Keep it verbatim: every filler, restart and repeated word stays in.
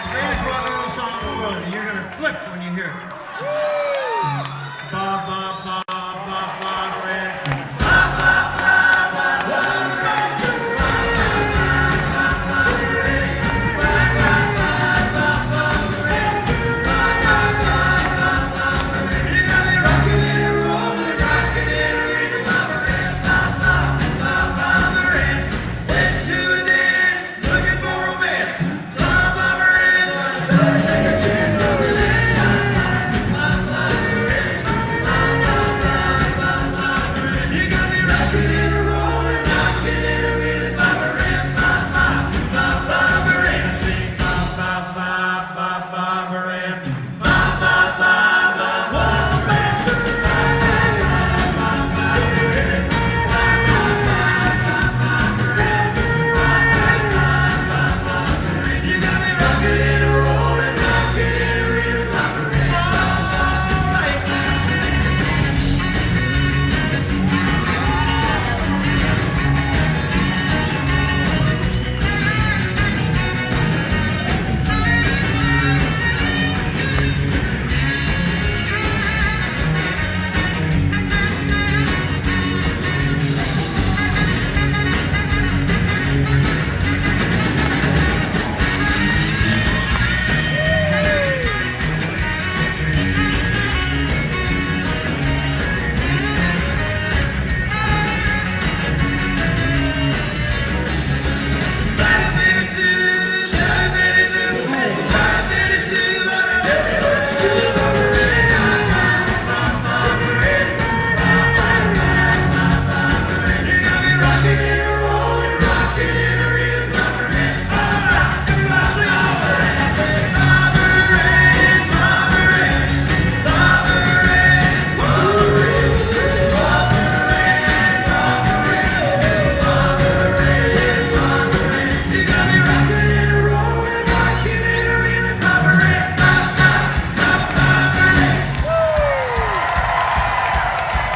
Greatest rock and roll song in the world, and you're gonna flip when you hear it. Ba ba ba ba ba red. Thank you.